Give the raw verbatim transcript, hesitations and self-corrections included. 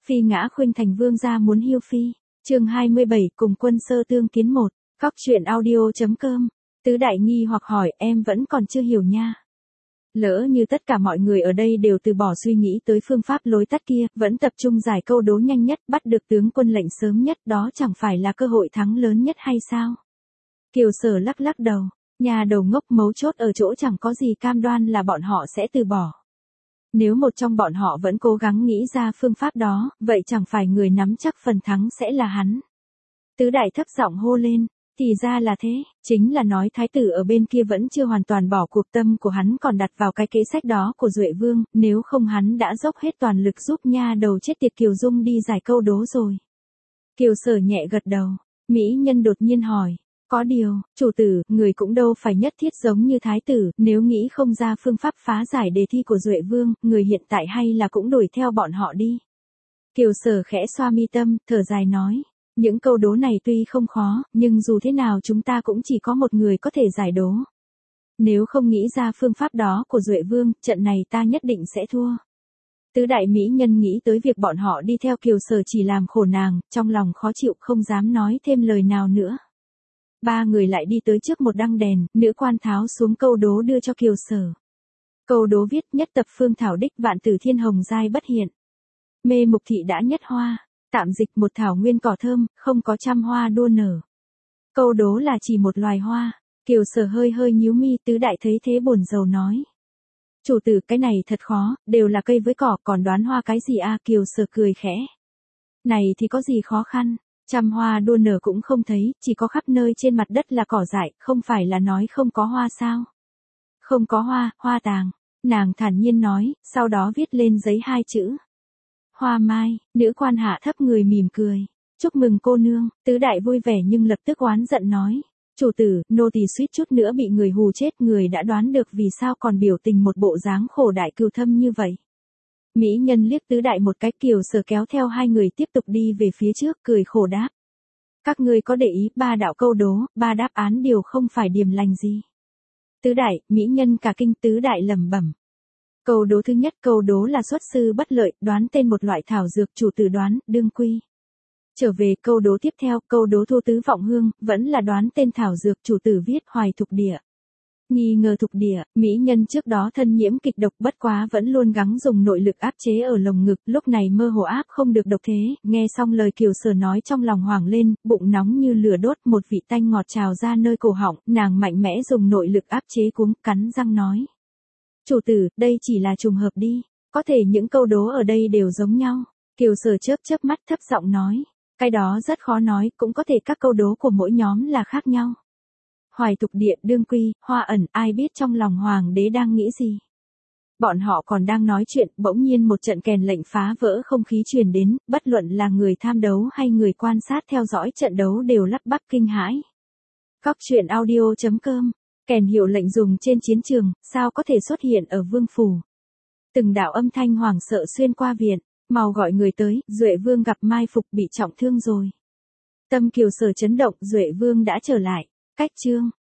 Phi ngã khuynh thành vương gia muốn hiêu phi. Chương hai mươi bảy cùng quân sơ tương kiến một. Cóc truyện audio.com. Tứ đại nghi hoặc hỏi, em vẫn còn chưa hiểu nha. Lỡ như tất cả mọi người ở đây đều từ bỏ suy nghĩ tới phương pháp lối tắt kia, vẫn tập trung giải câu đố nhanh nhất, bắt được tướng quân lệnh sớm nhất, đó chẳng phải là cơ hội thắng lớn nhất hay sao? Kiều Sở lắc lắc đầu, nhà đầu ngốc, mấu chốt ở chỗ chẳng có gì cam đoan là bọn họ sẽ từ bỏ. Nếu một trong bọn họ vẫn cố gắng nghĩ ra phương pháp đó, vậy chẳng phải người nắm chắc phần thắng sẽ là hắn. Tứ đại thấp giọng hô lên, thì ra là thế, chính là nói thái tử ở bên kia vẫn chưa hoàn toàn bỏ cuộc, tâm của hắn còn đặt vào cái kế sách đó của Duệ Vương, nếu không hắn đã dốc hết toàn lực giúp nha đầu chết tiệt Kiều Dung đi giải câu đố rồi. Kiều Sở nhẹ gật đầu, mỹ nhân đột nhiên hỏi. Có điều, chủ tử, người cũng đâu phải nhất thiết giống như thái tử, nếu nghĩ không ra phương pháp phá giải đề thi của Duệ Vương, người hiện tại hay là cũng đuổi theo bọn họ đi. Kiều Sở khẽ xoa mi tâm, thở dài nói, những câu đố này tuy không khó, nhưng dù thế nào chúng ta cũng chỉ có một người có thể giải đố. Nếu không nghĩ ra phương pháp đó của Duệ Vương, trận này ta nhất định sẽ thua. Tứ đại mỹ nhân nghĩ tới việc bọn họ đi theo Kiều Sở chỉ làm khổ nàng, trong lòng khó chịu không dám nói thêm lời nào nữa. Ba người lại đi tới trước một đăng đèn, nữ quan tháo xuống câu đố đưa cho Kiều Sở. Câu đố viết, nhất tập phương thảo đích vạn tử thiên hồng giai bất hiện. Mê mục thị đã nhất hoa, tạm dịch một thảo nguyên cỏ thơm, không có trăm hoa đua nở. Câu đố là chỉ một loài hoa. Kiều Sở hơi hơi nhíu mi, tứ đại thấy thế buồn rầu nói. Chủ tử, cái này thật khó, đều là cây với cỏ, còn đoán hoa cái gì à? Kiều Sở cười khẽ. Này thì có gì khó khăn. Trăm hoa đua nở cũng không thấy, chỉ có khắp nơi trên mặt đất là cỏ dại, không phải là nói không có hoa sao? Không có hoa, hoa tàng. Nàng thản nhiên nói, sau đó viết lên giấy hai chữ. Hoa mai. Nữ quan hạ thấp người mỉm cười. Chúc mừng cô nương. Tứ đại vui vẻ nhưng lập tức oán giận nói. Chủ tử, nô tỳ suýt chút nữa bị người hù chết, người đã đoán được vì sao còn biểu tình một bộ dáng khổ đại cừu thâm như vậy. Mỹ nhân liếc tứ đại một cái. Kiều Sở kéo theo hai người tiếp tục đi về phía trước, cười khổ đáp. Các ngươi có để ý, ba đạo câu đố, ba đáp án đều không phải điềm lành gì. Tứ đại, mỹ nhân cả kinh. Tứ đại lẩm bẩm. Câu đố thứ nhất, câu đố là xuất sư bất lợi, đoán tên một loại thảo dược, chủ tử đoán, đương quy. Trở về câu đố tiếp theo, câu đố thu tứ vọng hương, vẫn là đoán tên thảo dược, chủ tử viết hoài thục địa. Nghi ngờ thục địa, mỹ nhân trước đó thân nhiễm kịch độc, bất quá vẫn luôn gắng dùng nội lực áp chế ở lồng ngực, lúc này mơ hồ áp không được độc thế, nghe xong lời Kiều Sở nói trong lòng hoảng lên, bụng nóng như lửa đốt, một vị tanh ngọt trào ra nơi cổ họng, nàng mạnh mẽ dùng nội lực áp chế cuống, cắn răng nói. Chủ tử, đây chỉ là trùng hợp đi, có thể những câu đố ở đây đều giống nhau. Kiều Sở chớp chớp mắt thấp giọng nói, cái đó rất khó nói, cũng có thể các câu đố của mỗi nhóm là khác nhau. Hoài thục địa, đương quy, hoa ẩn, ai biết trong lòng hoàng đế đang nghĩ gì. Bọn họ còn đang nói chuyện, bỗng nhiên một trận kèn lệnh phá vỡ không khí truyền đến, bất luận là người tham đấu hay người quan sát theo dõi trận đấu đều lắp bắp kinh hãi. Cóc truyện audio.com. Kèn hiệu lệnh dùng trên chiến trường, sao có thể xuất hiện ở vương phủ. Từng đạo âm thanh hoảng sợ xuyên qua viện, mau gọi người tới, Duệ Vương gặp mai phục, bị trọng thương rồi. Tâm Kiều Sở chấn động, Duệ Vương đã trở lại. Cách chương.